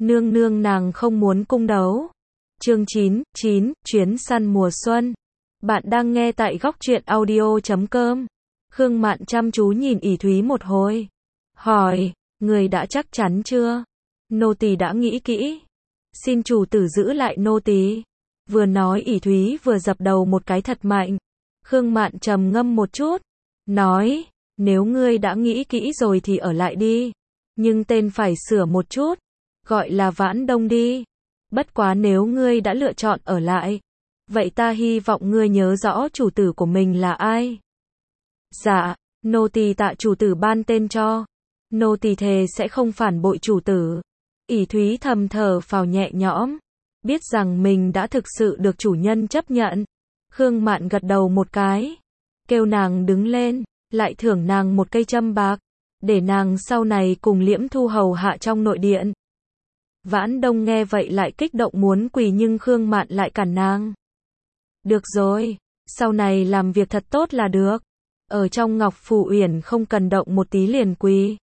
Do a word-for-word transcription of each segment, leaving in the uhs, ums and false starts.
Nương nương nàng không muốn cung đấu. Chương chín, chín, chuyến săn mùa xuân. Bạn đang nghe tại góc truyện audio chấm com. Khương Mạn chăm chú nhìn ỷ Thúy một hồi. Hỏi, người đã chắc chắn chưa? Nô tỳ đã nghĩ kỹ. Xin chủ tử giữ lại nô tỳ. Vừa nói ỷ Thúy vừa dập đầu một cái thật mạnh. Khương Mạn trầm ngâm một chút. Nói, nếu ngươi đã nghĩ kỹ rồi thì ở lại đi. Nhưng tên phải sửa một chút. Gọi là Vãn Đông đi. Bất quá nếu ngươi đã lựa chọn ở lại, vậy ta hy vọng ngươi nhớ rõ chủ tử của mình là ai. Dạ, nô tỳ tạ chủ tử ban tên cho. Nô tỳ thề sẽ không phản bội chủ tử. ỷ Thúy thầm thở phào nhẹ nhõm. Biết rằng mình đã thực sự được chủ nhân chấp nhận. Khương Mạn gật đầu một cái. Kêu nàng đứng lên, lại thưởng nàng một cây châm bạc. Để nàng sau này cùng Liễm Thu hầu hạ trong nội điện. Vãn Đông nghe vậy lại kích động muốn quỳ nhưng Khương Mạn lại cản nàng. Được rồi, sau này làm việc thật tốt là được. Ở trong Ngọc Phủ Uyển không cần động một tí liền quỳ.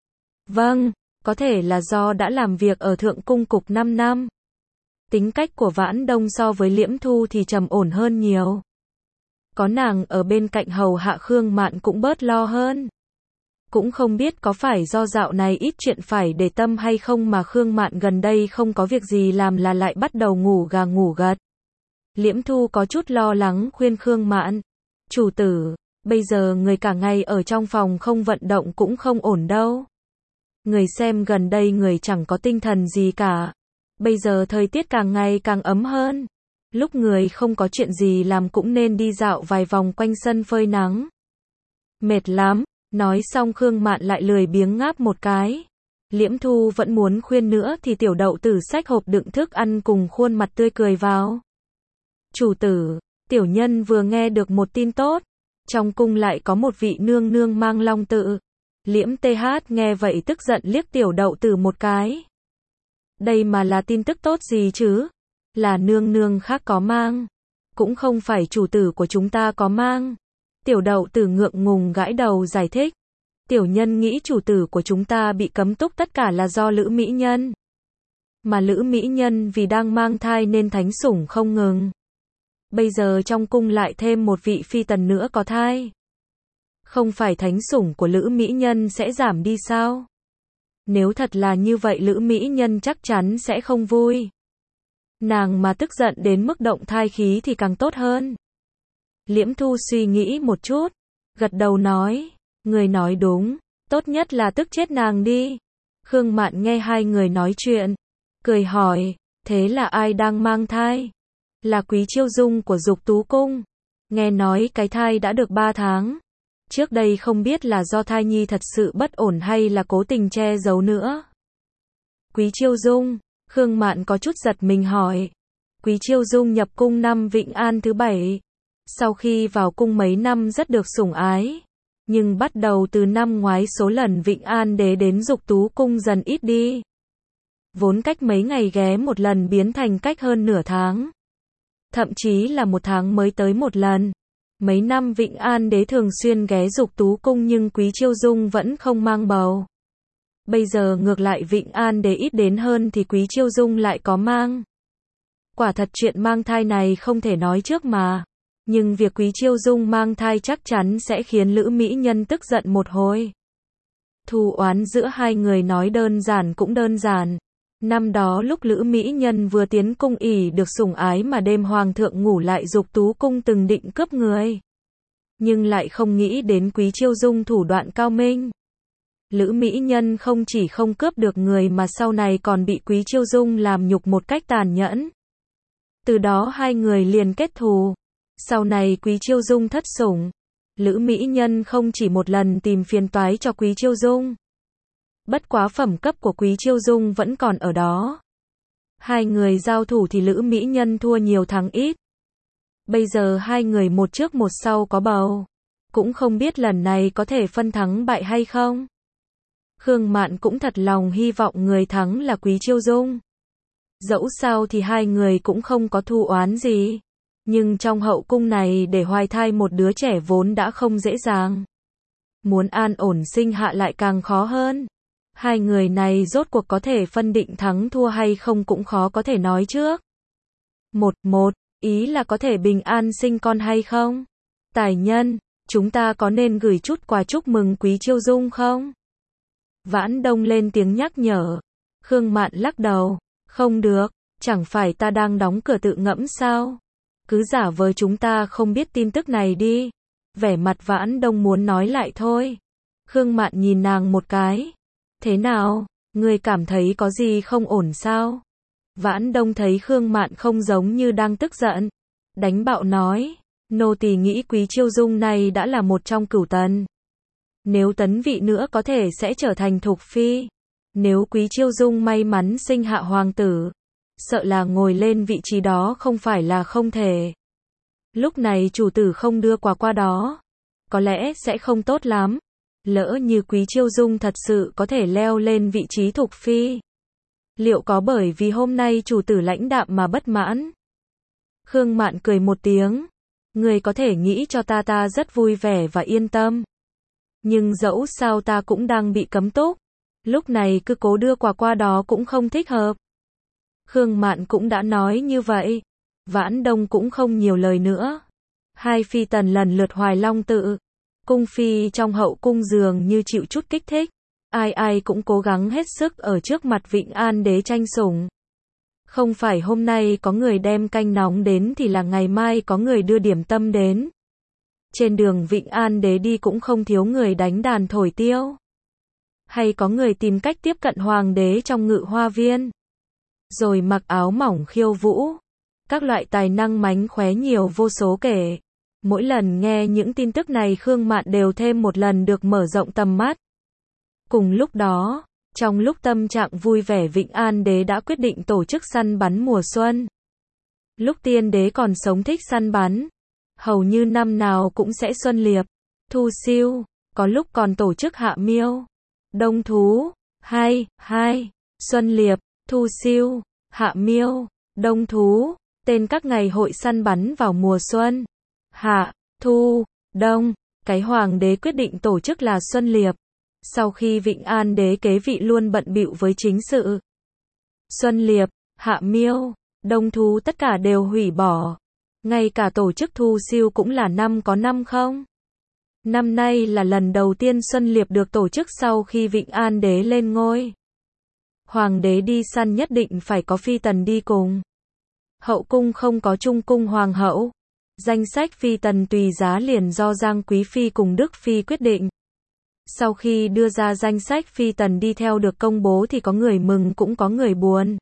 Vâng, có thể là do đã làm việc ở Thượng Cung Cục năm năm. Tính cách của Vãn Đông so với Liễm Thu thì trầm ổn hơn nhiều. Có nàng ở bên cạnh hầu hạ Khương Mạn cũng bớt lo hơn. Cũng không biết có phải do dạo này ít chuyện phải để tâm hay không mà Khương Mạn gần đây không có việc gì làm là lại bắt đầu ngủ gà ngủ gật. Liễm Thu có chút lo lắng khuyên Khương Mạn. Chủ tử, bây giờ người cả ngày ở trong phòng không vận động cũng không ổn đâu. Người xem gần đây người chẳng có tinh thần gì cả. Bây giờ thời tiết càng ngày càng ấm hơn. Lúc người không có chuyện gì làm cũng nên đi dạo vài vòng quanh sân phơi nắng. Mệt lắm. Nói xong Khương Mạn lại lười biếng ngáp một cái. Liễm Thu vẫn muốn khuyên nữa thì tiểu đậu tử xách hộp đựng thức ăn cùng khuôn mặt tươi cười vào. Chủ tử, tiểu nhân vừa nghe được một tin tốt. Trong cung lại có một vị nương nương mang long tự. Liễm tê hát nghe vậy tức giận liếc tiểu đậu tử một cái. Đây mà là tin tức tốt gì chứ? Là nương nương khác có mang. Cũng không phải chủ tử của chúng ta có mang. Tiểu đậu tử ngượng ngùng gãi đầu giải thích. Tiểu nhân nghĩ chủ tử của chúng ta bị cấm túc tất cả là do Lữ Mỹ Nhân. Mà Lữ Mỹ Nhân vì đang mang thai nên thánh sủng không ngừng. Bây giờ trong cung lại thêm một vị phi tần nữa có thai. Không phải thánh sủng của Lữ Mỹ Nhân sẽ giảm đi sao? Nếu thật là như vậy Lữ Mỹ Nhân chắc chắn sẽ không vui. Nàng mà tức giận đến mức động thai khí thì càng tốt hơn. Liễm Thu suy nghĩ một chút, gật đầu nói, người nói đúng, tốt nhất là tức chết nàng đi. Khương Mạn nghe hai người nói chuyện, cười hỏi, thế là ai đang mang thai? Là Quý Chiêu Dung của Dục Tú Cung. Nghe nói cái thai đã được ba tháng. Trước đây không biết là do thai nhi thật sự bất ổn hay là cố tình che giấu nữa. Quý Chiêu Dung, Khương Mạn có chút giật mình hỏi. Quý Chiêu Dung nhập cung năm Vịnh An thứ bảy. Sau khi vào cung mấy năm rất được sủng ái, nhưng bắt đầu từ năm ngoái số lần Vịnh An Đế đến Dục Tú Cung dần ít đi. Vốn cách mấy ngày ghé một lần biến thành cách hơn nửa tháng. Thậm chí là một tháng mới tới một lần. Mấy năm Vịnh An Đế thường xuyên ghé Dục Tú Cung nhưng Quý Chiêu Dung vẫn không mang bầu. Bây giờ ngược lại Vịnh An Đế ít đến hơn thì Quý Chiêu Dung lại có mang. Quả thật chuyện mang thai này không thể nói trước mà. Nhưng việc Quý Chiêu Dung mang thai chắc chắn sẽ khiến Lữ Mỹ Nhân tức giận một hồi. Thù oán giữa hai người nói đơn giản cũng đơn giản. Năm đó lúc Lữ Mỹ Nhân vừa tiến cung ỷ được sủng ái mà đêm hoàng thượng ngủ lại Dục Tú Cung từng định cướp người. Nhưng lại không nghĩ đến Quý Chiêu Dung thủ đoạn cao minh. Lữ Mỹ Nhân không chỉ không cướp được người mà sau này còn bị Quý Chiêu Dung làm nhục một cách tàn nhẫn. Từ đó hai người liền kết thù. Sau này Quý Chiêu Dung thất sủng, Lữ Mỹ Nhân không chỉ một lần tìm phiền toái cho Quý Chiêu Dung. Bất quá phẩm cấp của Quý Chiêu Dung vẫn còn ở đó. Hai người giao thủ thì Lữ Mỹ Nhân thua nhiều thắng ít. Bây giờ hai người một trước một sau có bầu. Cũng không biết lần này có thể phân thắng bại hay không. Khương Mạn cũng thật lòng hy vọng người thắng là Quý Chiêu Dung. Dẫu sao thì hai người cũng không có thù oán gì. Nhưng trong hậu cung này để hoài thai một đứa trẻ vốn đã không dễ dàng. Muốn an ổn sinh hạ lại càng khó hơn. Hai người này rốt cuộc có thể phân định thắng thua hay không cũng khó có thể nói trước. Một, một, ý là có thể bình an sinh con hay không? Tài nhân, chúng ta có nên gửi chút quà chúc mừng Quý Chiêu Dung không? Vãn Đông lên tiếng nhắc nhở. Khương Mạn lắc đầu. Không được, chẳng phải ta đang đóng cửa tự ngẫm sao? Cứ giả vờ chúng ta không biết tin tức này đi. Vẻ mặt Vãn Đông muốn nói lại thôi. Khương Mạn nhìn nàng một cái. Thế nào, ngươi cảm thấy có gì không ổn sao? Vãn Đông thấy Khương Mạn không giống như đang tức giận. Đánh bạo nói, nô tỳ nghĩ Quý Chiêu Dung này đã là một trong cửu tần. Nếu tấn vị nữa có thể sẽ trở thành thục phi. Nếu Quý Chiêu Dung may mắn sinh hạ hoàng tử, sợ là ngồi lên vị trí đó không phải là không thể. Lúc này chủ tử không đưa quà qua đó, có lẽ sẽ không tốt lắm. Lỡ như Quý Chiêu Dung thật sự có thể leo lên vị trí thục phi, liệu có bởi vì hôm nay chủ tử lãnh đạm mà bất mãn? Khương Mạn cười một tiếng. Người có thể nghĩ cho ta ta rất vui vẻ và yên tâm. Nhưng dẫu sao ta cũng đang bị cấm túc. Lúc này cứ cố đưa quà qua đó cũng không thích hợp. Khương Mạn cũng đã nói như vậy. Vãn Đông cũng không nhiều lời nữa. Hai phi tần lần lượt hoài long tự. Cung phi trong hậu cung dường như chịu chút kích thích. Ai ai cũng cố gắng hết sức ở trước mặt Vịnh An Đế tranh sủng. Không phải hôm nay có người đem canh nóng đến thì là ngày mai có người đưa điểm tâm đến. Trên đường Vịnh An Đế đi cũng không thiếu người đánh đàn thổi tiêu. Hay có người tìm cách tiếp cận hoàng đế trong ngự hoa viên. Rồi mặc áo mỏng khiêu vũ. Các loại tài năng mánh khóe nhiều vô số kể. Mỗi lần nghe những tin tức này Khương Mạn đều thêm một lần được mở rộng tầm mắt. Cùng lúc đó, trong lúc tâm trạng vui vẻ Vịnh An Đế đã quyết định tổ chức săn bắn mùa xuân. Lúc tiên đế còn sống thích săn bắn, hầu như năm nào cũng sẽ xuân liệp, thu siêu, có lúc còn tổ chức hạ miêu, đông thú, hai, hai, xuân liệp, thu siêu, hạ miêu, đông thú, tên các ngày hội săn bắn vào mùa xuân, hạ, thu, đông, cái hoàng đế quyết định tổ chức là xuân liệp. Sau khi Vịnh An Đế kế vị luôn bận bịu với chính sự. Xuân liệp, hạ miêu, đông thú tất cả đều hủy bỏ. Ngay cả tổ chức thu siêu cũng là năm có năm không. Năm nay là lần đầu tiên Xuân liệp được tổ chức sau khi Vịnh An Đế lên ngôi. Hoàng đế đi săn nhất định phải có phi tần đi cùng. Hậu cung không có trung cung hoàng hậu. Danh sách phi tần tùy giá liền do Giang Quý Phi cùng Đức Phi quyết định. Sau khi đưa ra danh sách phi tần đi theo được công bố thì có người mừng cũng có người buồn.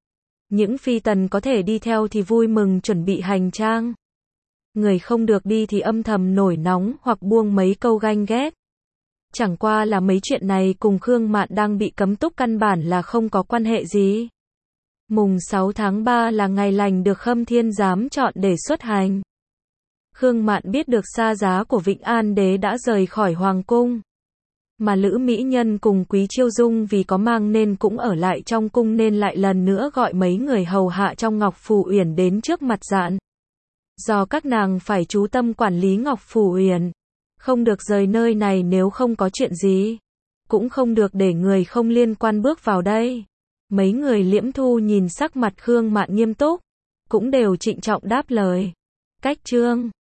Những phi tần có thể đi theo thì vui mừng chuẩn bị hành trang. Người không được đi thì âm thầm nổi nóng hoặc buông mấy câu ganh ghét. Chẳng qua là mấy chuyện này cùng Khương Mạn đang bị cấm túc căn bản là không có quan hệ gì. Mùng sáu tháng ba là ngày lành được Khâm Thiên Giám chọn để xuất hành. Khương Mạn biết được xa giá của Vịnh An Đế đã rời khỏi hoàng cung. Mà Lữ Mỹ Nhân cùng Quý Chiêu Dung vì có mang nên cũng ở lại trong cung nên lại lần nữa gọi mấy người hầu hạ trong Ngọc Phù Uyển đến trước mặt dạn. Do các nàng phải chú tâm quản lý Ngọc Phù Uyển, không được rời nơi này nếu không có chuyện gì, cũng không được để người không liên quan bước vào đây. Mấy người Liễm Thu nhìn sắc mặt Khương Mạn nghiêm túc, cũng đều trịnh trọng đáp lời. Cách chương